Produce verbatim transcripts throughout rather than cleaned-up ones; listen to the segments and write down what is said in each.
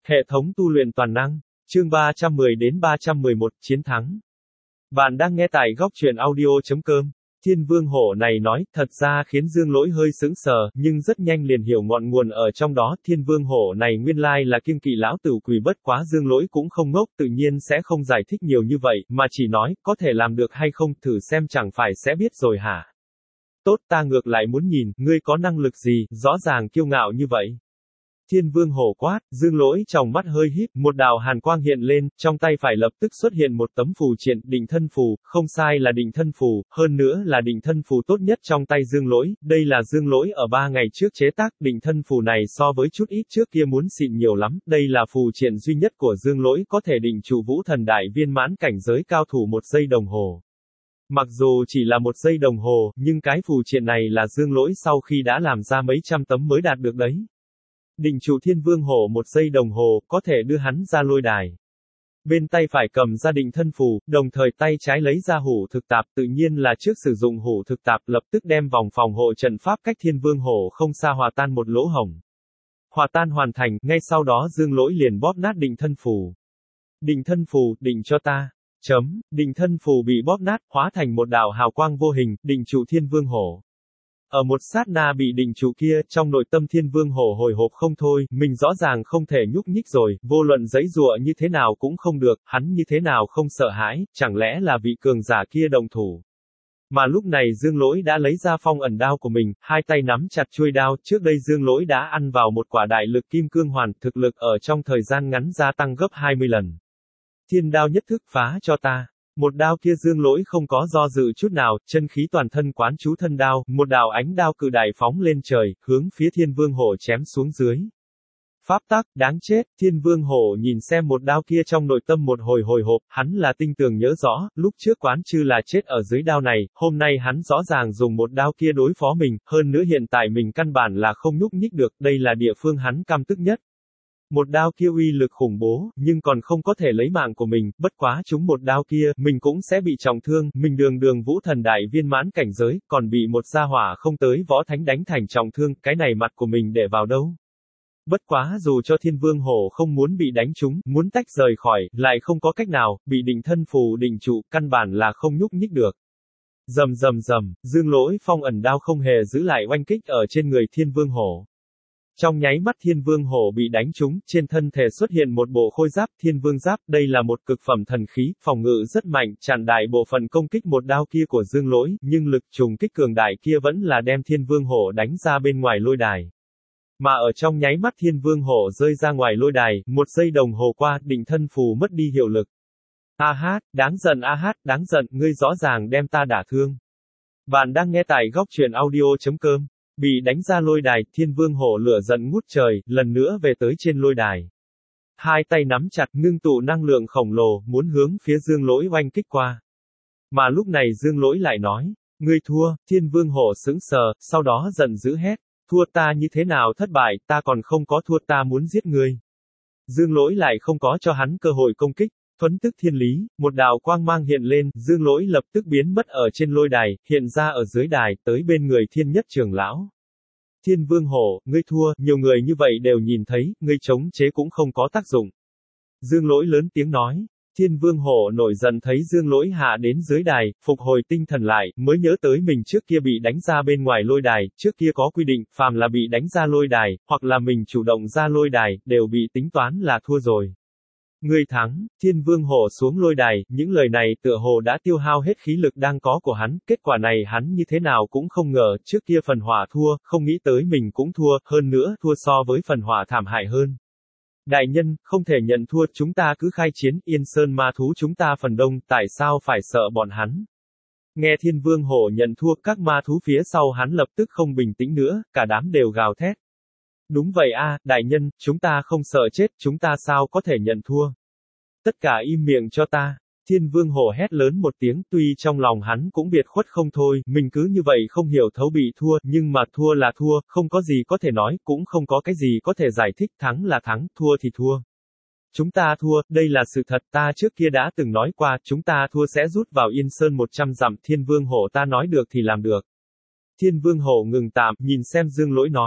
Hệ thống tu luyện toàn năng, chương ba trăm mười đến ba trăm mười một, chiến thắng. Bạn đang nghe tại góc truyện audio.com. Thiên Vương Hổ này nói, thật ra khiến Dương Lỗi hơi sững sờ, nhưng rất nhanh liền hiểu ngọn nguồn ở trong đó. Thiên Vương Hổ này nguyên lai là kiêng kỵ lão tử quỷ, bất quá Dương Lỗi cũng không ngốc, tự nhiên sẽ không giải thích nhiều như vậy, mà chỉ nói, có thể làm được hay không, thử xem chẳng phải sẽ biết rồi hả? Tốt, ta ngược lại muốn nhìn, ngươi có năng lực gì, rõ ràng kiêu ngạo như vậy. Thiên Vương Hổ quát, Dương Lỗi trong mắt hơi híp, một đạo hàn quang hiện lên, trong tay phải lập tức xuất hiện một tấm phù triện, định thân phù, không sai là định thân phù, hơn nữa là định thân phù tốt nhất trong tay Dương Lỗi, đây là Dương Lỗi ở ba ngày trước chế tác, định thân phù này so với chút ít trước kia muốn xịn nhiều lắm, đây là phù triện duy nhất của Dương Lỗi có thể định trụ vũ thần đại viên mãn cảnh giới cao thủ một giây đồng hồ. Mặc dù chỉ là một giây đồng hồ, nhưng cái phù triện này là Dương Lỗi sau khi đã làm ra mấy trăm tấm mới đạt được đấy. Định trụ Thiên Vương Hổ một giây đồng hồ, có thể đưa hắn ra lôi đài. Bên tay phải cầm ra định thân phù, đồng thời tay trái lấy ra hủ thực tạp, tự nhiên là trước sử dụng hủ thực tạp lập tức đem vòng phòng hộ trận pháp cách Thiên Vương Hổ không xa hòa tan một lỗ hổng. Hòa tan hoàn thành, ngay sau đó Dương Lỗi liền bóp nát định thân phù. Định thân phù, định cho ta. Chấm, định thân phù bị bóp nát, hóa thành một đạo hào quang vô hình, định trụ Thiên Vương Hổ. Ở một sát na bị định trụ kia, trong nội tâm Thiên Vương Hổ hồi hộp không thôi, mình rõ ràng không thể nhúc nhích rồi, vô luận giãy giụa như thế nào cũng không được, hắn như thế nào không sợ hãi, chẳng lẽ là vị cường giả kia động thủ. Mà lúc này Dương Lỗi đã lấy ra phong ẩn đao của mình, hai tay nắm chặt chuôi đao, trước đây Dương Lỗi đã ăn vào một quả đại lực kim cương hoàn, thực lực ở trong thời gian ngắn gia tăng gấp hai mươi lần. Thiên đao nhất thức phá cho ta. Một đao kia Dương Lỗi không có do dự chút nào, chân khí toàn thân quán chú thân đao, một đạo ánh đao cự đại phóng lên trời, hướng phía Thiên Vương Hổ chém xuống dưới. Pháp tắc, đáng chết, Thiên Vương Hổ nhìn xem một đao kia trong nội tâm một hồi hồi hộp, hắn là tinh tường nhớ rõ, lúc trước quán chư là chết ở dưới đao này, hôm nay hắn rõ ràng dùng một đao kia đối phó mình, hơn nữa hiện tại mình căn bản là không nhúc nhích được, đây là địa phương hắn căm tức nhất. Một đao kia uy lực khủng bố, nhưng còn không có thể lấy mạng của mình, bất quá chúng một đao kia, mình cũng sẽ bị trọng thương, mình đường đường vũ thần đại viên mãn cảnh giới, còn bị một gia hỏa không tới võ thánh đánh thành trọng thương, cái này mặt của mình để vào đâu. Bất quá dù cho Thiên Vương Hổ không muốn bị đánh trúng, muốn tách rời khỏi, lại không có cách nào, bị định thân phù định trụ, căn bản là không nhúc nhích được. Rầm rầm rầm, Dương Lỗi phong ẩn đao không hề giữ lại oanh kích ở trên người Thiên Vương Hổ. Trong nháy mắt Thiên Vương Hổ bị đánh trúng, trên thân thể xuất hiện một bộ khôi giáp, Thiên Vương Giáp, đây là một cực phẩm thần khí, phòng ngự rất mạnh, tràn đại bộ phận công kích một đao kia của Dương Lỗi, nhưng lực trùng kích cường đại kia vẫn là đem Thiên Vương Hổ đánh ra bên ngoài lôi đài. Mà ở trong nháy mắt Thiên Vương Hổ rơi ra ngoài lôi đài, một giây đồng hồ qua, định thân phù mất đi hiệu lực. A hát, đáng giận a hát, đáng giận, ngươi rõ ràng đem ta đả thương. Bạn đang nghe tại góc truyện audio.com. Bị đánh ra lôi đài, Thiên Vương Hổ lửa giận ngút trời, lần nữa về tới trên lôi đài. Hai tay nắm chặt, ngưng tụ năng lượng khổng lồ, muốn hướng phía Dương Lỗi oanh kích qua. Mà lúc này Dương Lỗi lại nói, ngươi thua, Thiên Vương Hổ sững sờ, sau đó giận dữ hét, thua ta như thế nào thất bại, ta còn không có thua, ta muốn giết ngươi. Dương Lỗi lại không có cho hắn cơ hội công kích. Thuấn tức thiên lý, một đạo quang mang hiện lên, Dương Lỗi lập tức biến mất ở trên lôi đài, hiện ra ở dưới đài, tới bên người Thiên Nhất Trưởng Lão. Thiên Vương Hổ, ngươi thua, nhiều người như vậy đều nhìn thấy, ngươi chống chế cũng không có tác dụng. Dương Lỗi lớn tiếng nói. Thiên Vương Hổ nổi giận thấy Dương Lỗi hạ đến dưới đài, phục hồi tinh thần lại, mới nhớ tới mình trước kia bị đánh ra bên ngoài lôi đài, trước kia có quy định, phàm là bị đánh ra lôi đài, hoặc là mình chủ động ra lôi đài, đều bị tính toán là thua rồi. Ngươi thắng, Thiên Vương Hổ xuống lôi đài, những lời này tựa hồ đã tiêu hao hết khí lực đang có của hắn, kết quả này hắn như thế nào cũng không ngờ, trước kia phần hỏa thua, không nghĩ tới mình cũng thua, hơn nữa, thua so với phần hỏa thảm hại hơn. Đại nhân, không thể nhận thua, chúng ta cứ khai chiến, Yên Sơn ma thú chúng ta phần đông, tại sao phải sợ bọn hắn? Nghe Thiên Vương Hổ nhận thua, các ma thú phía sau hắn lập tức không bình tĩnh nữa, cả đám đều gào thét. Đúng vậy a, đại nhân, chúng ta không sợ chết, chúng ta sao có thể nhận thua. Tất cả im miệng cho ta. Thiên Vương Hổ hét lớn một tiếng, tuy trong lòng hắn cũng biệt khuất không thôi, mình cứ như vậy không hiểu thấu bị thua, nhưng mà thua là thua, không có gì có thể nói, cũng không có cái gì có thể giải thích, thắng là thắng, thua thì thua. Chúng ta thua, đây là sự thật, ta trước kia đã từng nói qua, chúng ta thua sẽ rút vào Yên Sơn một trăm dặm, Thiên Vương Hổ ta nói được thì làm được. Thiên Vương Hổ ngừng tạm, nhìn xem Dương Lỗi nói.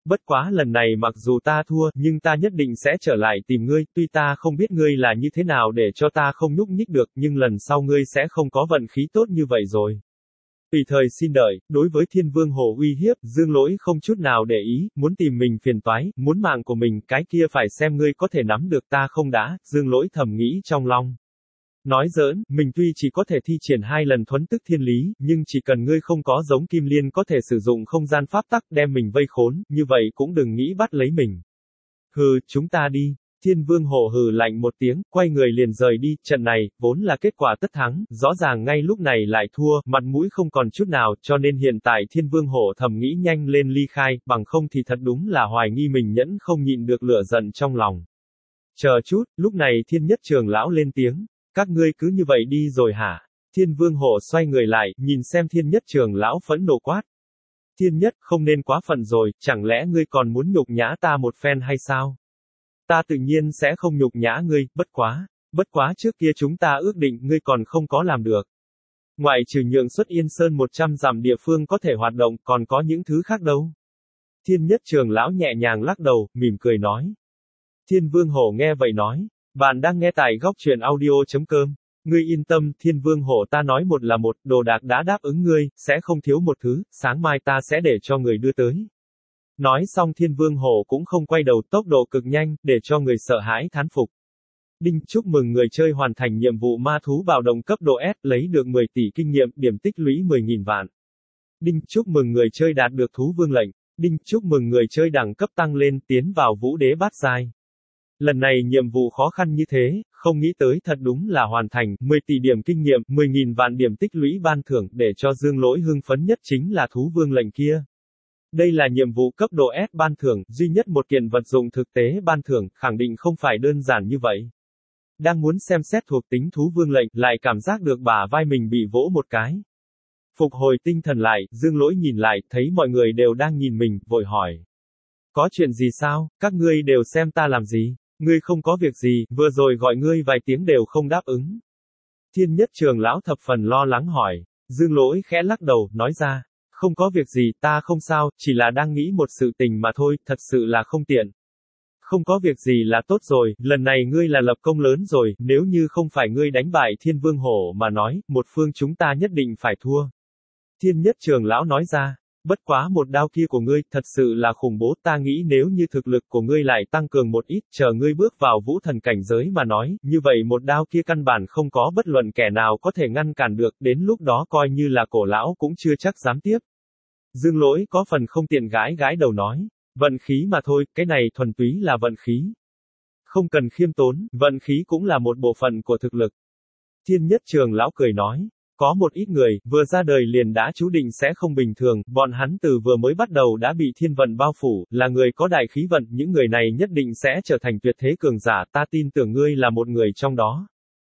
Bất quá lần này mặc dù ta thua, nhưng ta nhất định sẽ trở lại tìm ngươi, tuy ta không biết ngươi là như thế nào để cho ta không nhúc nhích được, nhưng lần sau ngươi sẽ không có vận khí tốt như vậy rồi. Tùy thời xin đợi, đối với Thiên Vương Hồ uy hiếp, Dương Lỗi không chút nào để ý, muốn tìm mình phiền toái, muốn mạng của mình, cái kia phải xem ngươi có thể nắm được ta không đã, Dương Lỗi thầm nghĩ trong lòng. Nói giỡn, mình tuy chỉ có thể thi triển hai lần thuấn tức thiên lý, nhưng chỉ cần ngươi không có giống Kim Liên có thể sử dụng không gian pháp tắc đem mình vây khốn, như vậy cũng đừng nghĩ bắt lấy mình. Hừ, chúng ta đi. Thiên Vương Hồ hừ lạnh một tiếng, quay người liền rời đi, trận này, vốn là kết quả tất thắng, rõ ràng ngay lúc này lại thua, mặt mũi không còn chút nào, cho nên hiện tại Thiên Vương Hồ thầm nghĩ nhanh lên ly khai, bằng không thì thật đúng là hoài nghi mình nhẫn không nhịn được lửa giận trong lòng. Chờ chút, lúc này Thiên Nhất Trường Lão lên tiếng, các ngươi cứ như vậy đi rồi hả? Thiên Vương Hồ xoay người lại, nhìn xem Thiên Nhất Trường Lão phẫn nộ quát. Thiên Nhất, không nên quá phận rồi, chẳng lẽ ngươi còn muốn nhục nhã ta một phen hay sao? Ta tự nhiên sẽ không nhục nhã ngươi, bất quá, bất quá trước kia chúng ta ước định ngươi còn không có làm được. Ngoại trừ nhượng xuất Yên Sơn một trăm dặm địa phương có thể hoạt động, còn có những thứ khác đâu. Thiên Nhất Trường Lão nhẹ nhàng lắc đầu, mỉm cười nói. Thiên Vương Hồ nghe vậy nói, bạn đang nghe tại góc truyện audio.com. Ngươi yên tâm, Thiên Vương Hồ ta nói một là một, đồ đạc đã đáp ứng ngươi, sẽ không thiếu một thứ, sáng mai ta sẽ để cho người đưa tới. Nói xong Thiên Vương Hồ cũng không quay đầu, tốc độ cực nhanh, để cho người sợ hãi thán phục. Đinh, chúc mừng người chơi hoàn thành nhiệm vụ ma thú bạo động cấp độ S, lấy được mười tỷ kinh nghiệm, điểm tích lũy mười nghìn vạn. Đinh, chúc mừng người chơi đạt được thú vương lệnh. Đinh, chúc mừng người chơi đẳng cấp tăng lên, tiến vào vũ đế bát giai. Lần này nhiệm vụ khó khăn như thế, không nghĩ tới thật đúng là hoàn thành, mười tỷ điểm kinh nghiệm, mười nghìn vạn điểm tích lũy ban thưởng, để cho Dương Lỗi hưng phấn nhất chính là thú vương lệnh kia. Đây là nhiệm vụ cấp độ S ban thưởng, duy nhất một kiện vật dụng thực tế ban thưởng, khẳng định không phải đơn giản như vậy. Đang muốn xem xét thuộc tính thú vương lệnh, lại cảm giác được bả vai mình bị vỗ một cái. Phục hồi tinh thần lại, Dương Lỗi nhìn lại, thấy mọi người đều đang nhìn mình, vội hỏi. Có chuyện gì sao, các ngươi đều xem ta làm gì? Ngươi không có việc gì, vừa rồi gọi ngươi vài tiếng đều không đáp ứng. Thiên Nhất Trường Lão thập phần lo lắng hỏi. Dương Lỗi khẽ lắc đầu, nói ra. Không có việc gì, ta không sao, chỉ là đang nghĩ một sự tình mà thôi, thật sự là không tiện. Không có việc gì là tốt rồi, lần này ngươi là lập công lớn rồi, nếu như không phải ngươi đánh bại Thiên Vương Hổ mà nói, một phương chúng ta nhất định phải thua. Thiên Nhất Trường Lão nói ra, bất quá một đao kia của ngươi, thật sự là khủng bố, ta nghĩ nếu như thực lực của ngươi lại tăng cường một ít, chờ ngươi bước vào vũ thần cảnh giới mà nói, như vậy một đao kia căn bản không có bất luận kẻ nào có thể ngăn cản được, đến lúc đó coi như là cổ lão cũng chưa chắc dám tiếp. Dương Lỗi có phần không tiện gãi gãi đầu nói, vận khí mà thôi, cái này thuần túy là vận khí. Không cần khiêm tốn, vận khí cũng là một bộ phận của thực lực. Thiên Nhất Trường Lão cười nói, có một ít người, vừa ra đời liền đã chú định sẽ không bình thường, bọn hắn từ vừa mới bắt đầu đã bị thiên vận bao phủ, là người có đại khí vận, những người này nhất định sẽ trở thành tuyệt thế cường giả, ta tin tưởng ngươi là một người trong đó.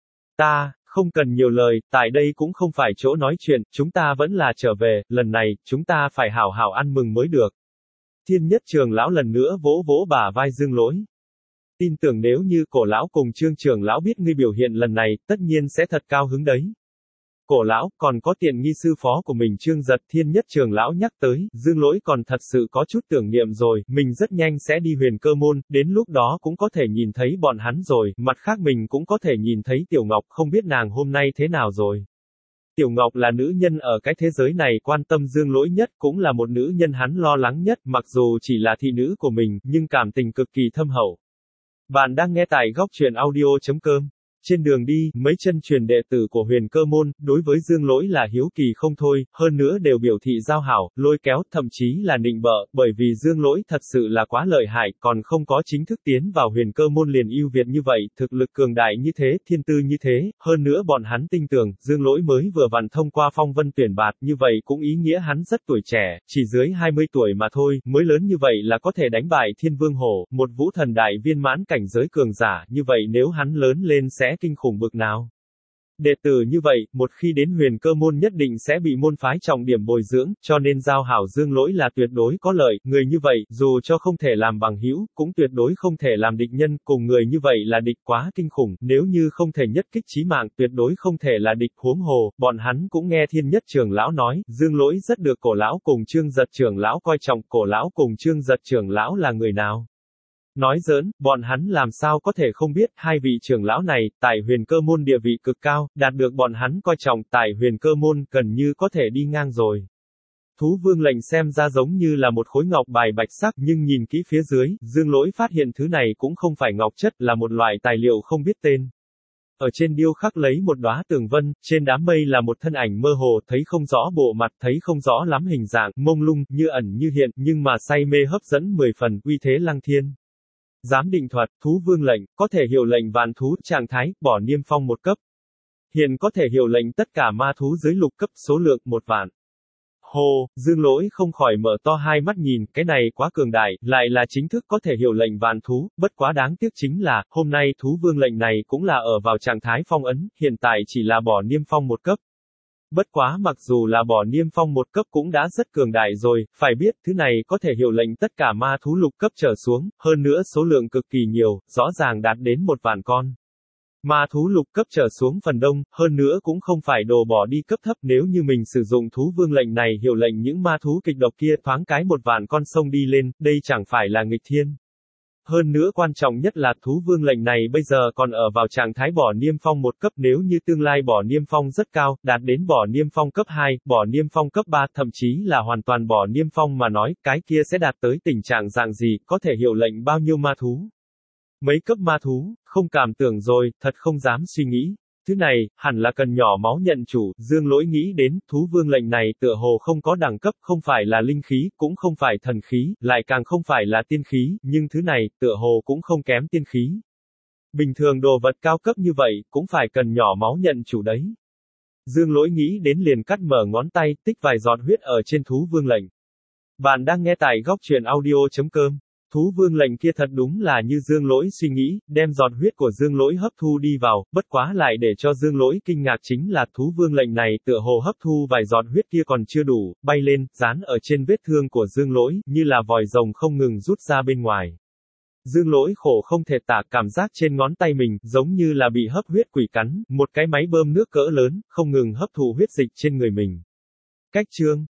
Ta, không cần nhiều lời, tại đây cũng không phải chỗ nói chuyện, chúng ta vẫn là trở về, lần này, chúng ta phải hảo hảo ăn mừng mới được. Thiên Nhất Trường Lão lần nữa vỗ vỗ bả vai Dương Lỗi. Tin tưởng nếu như cổ lão cùng Trương Trường Lão biết ngươi biểu hiện lần này, tất nhiên sẽ thật cao hứng đấy. Cổ lão, còn có tiện nghi sư phó của mình Trương Giật. Thiên Nhất Trường Lão nhắc tới, Dương Lỗi còn thật sự có chút tưởng niệm rồi, mình rất nhanh sẽ đi Huyền Cơ Môn, đến lúc đó cũng có thể nhìn thấy bọn hắn rồi, mặt khác mình cũng có thể nhìn thấy Tiểu Ngọc, không biết nàng hôm nay thế nào rồi. Tiểu Ngọc là nữ nhân ở cái thế giới này quan tâm Dương Lỗi nhất, cũng là một nữ nhân hắn lo lắng nhất, mặc dù chỉ là thị nữ của mình, nhưng cảm tình cực kỳ thâm hậu. Bạn đang nghe tại góc truyện audio.com. Trên đường đi, mấy chân truyền đệ tử của Huyền Cơ Môn, đối với Dương Lỗi là hiếu kỳ không thôi, hơn nữa đều biểu thị giao hảo, lôi kéo, thậm chí là nịnh bợ, bởi vì Dương Lỗi thật sự là quá lợi hại, còn không có chính thức tiến vào Huyền Cơ Môn liền ưu việt như vậy, thực lực cường đại như thế, thiên tư như thế, hơn nữa bọn hắn tin tưởng, Dương Lỗi mới vừa vặn thông qua phong vân tuyển bạt, như vậy cũng ý nghĩa hắn rất tuổi trẻ, chỉ dưới hai mươi tuổi mà thôi, mới lớn như vậy là có thể đánh bại Thiên Vương Hổ, một vũ thần đại viên mãn cảnh giới cường giả, như vậy nếu hắn lớn lên sẽ kinh khủng bực nào. Đệ tử như vậy, một khi đến huyền cơ môn nhất định sẽ bị môn phái trọng điểm bồi dưỡng, cho nên giao hảo Dương Lỗi là tuyệt đối có lợi, người như vậy, dù cho không thể làm bằng hữu, cũng tuyệt đối không thể làm địch nhân, cùng người như vậy là địch quá kinh khủng, nếu như không thể nhất kích chí mạng, tuyệt đối không thể là địch, huống hồ, bọn hắn cũng nghe Thiên Nhất trưởng lão nói, Dương Lỗi rất được Cổ lão cùng Trương Giật trưởng lão coi trọng, Cổ lão cùng Trương Giật trưởng lão là người nào? Nói giỡn, bọn hắn làm sao có thể không biết, hai vị trưởng lão này, tại huyền cơ môn địa vị cực cao, đạt được bọn hắn coi trọng, tại huyền cơ môn, gần như có thể đi ngang rồi. Thú vương lệnh xem ra giống như là một khối ngọc bài bạch sắc, nhưng nhìn kỹ phía dưới, Dương Lỗi phát hiện thứ này cũng không phải ngọc chất, là một loại tài liệu không biết tên. Ở trên điêu khắc lấy một đóa tường vân, trên đám mây là một thân ảnh mơ hồ, thấy không rõ bộ mặt, thấy không rõ lắm hình dạng, mông lung, như ẩn như hiện, nhưng mà say mê hấp dẫn mười phần, uy thế lăng thiên. Giám định thuật, thú vương lệnh, có thể hiệu lệnh vạn thú, trạng thái, bỏ niêm phong một cấp. Hiện có thể hiệu lệnh tất cả ma thú dưới lục cấp, số lượng một vạn. Hồ, Dương Lỗi không khỏi mở to hai mắt nhìn, cái này quá cường đại, lại là chính thức có thể hiệu lệnh vạn thú, bất quá đáng tiếc chính là, hôm nay thú vương lệnh này cũng là ở vào trạng thái phong ấn, hiện tại chỉ là bỏ niêm phong một cấp. Bất quá mặc dù là bỏ niêm phong một cấp cũng đã rất cường đại rồi, phải biết, thứ này có thể hiệu lệnh tất cả ma thú lục cấp trở xuống, hơn nữa số lượng cực kỳ nhiều, rõ ràng đạt đến một vạn con. Ma thú lục cấp trở xuống phần đông, hơn nữa cũng không phải đồ bỏ đi cấp thấp, nếu như mình sử dụng thú vương lệnh này hiệu lệnh những ma thú kịch độc kia thoáng cái một vạn con sông đi lên, đây chẳng phải là nghịch thiên. Hơn nữa quan trọng nhất là thú vương lệnh này bây giờ còn ở vào trạng thái bỏ niêm phong một cấp, nếu như tương lai bỏ niêm phong rất cao, đạt đến bỏ niêm phong cấp hai, bỏ niêm phong cấp ba, thậm chí là hoàn toàn bỏ niêm phong mà nói, cái kia sẽ đạt tới tình trạng dạng gì, có thể hiệu lệnh bao nhiêu ma thú. Mấy cấp ma thú, không cảm tưởng rồi, thật không dám suy nghĩ. Thứ này, hẳn là cần nhỏ máu nhận chủ, Dương Lỗi nghĩ đến, thú vương lệnh này tựa hồ không có đẳng cấp, không phải là linh khí, cũng không phải thần khí, lại càng không phải là tiên khí, nhưng thứ này, tựa hồ cũng không kém tiên khí. Bình thường đồ vật cao cấp như vậy, cũng phải cần nhỏ máu nhận chủ đấy. Dương Lỗi nghĩ đến liền cắt mở ngón tay, tích vài giọt huyết ở trên thú vương lệnh. Bạn đang nghe tại góc truyện audio chấm com. Thú vương lệnh kia thật đúng là như Dương Lỗi suy nghĩ, đem giọt huyết của Dương Lỗi hấp thu đi vào, bất quá lại để cho Dương Lỗi kinh ngạc chính là thú vương lệnh này tựa hồ hấp thu vài giọt huyết kia còn chưa đủ, bay lên, dán ở trên vết thương của Dương Lỗi, như là vòi rồng không ngừng rút ra bên ngoài. Dương Lỗi khổ không thể tả, cảm giác trên ngón tay mình, giống như là bị hấp huyết quỷ cắn, một cái máy bơm nước cỡ lớn, không ngừng hấp thụ huyết dịch trên người mình. Cách chương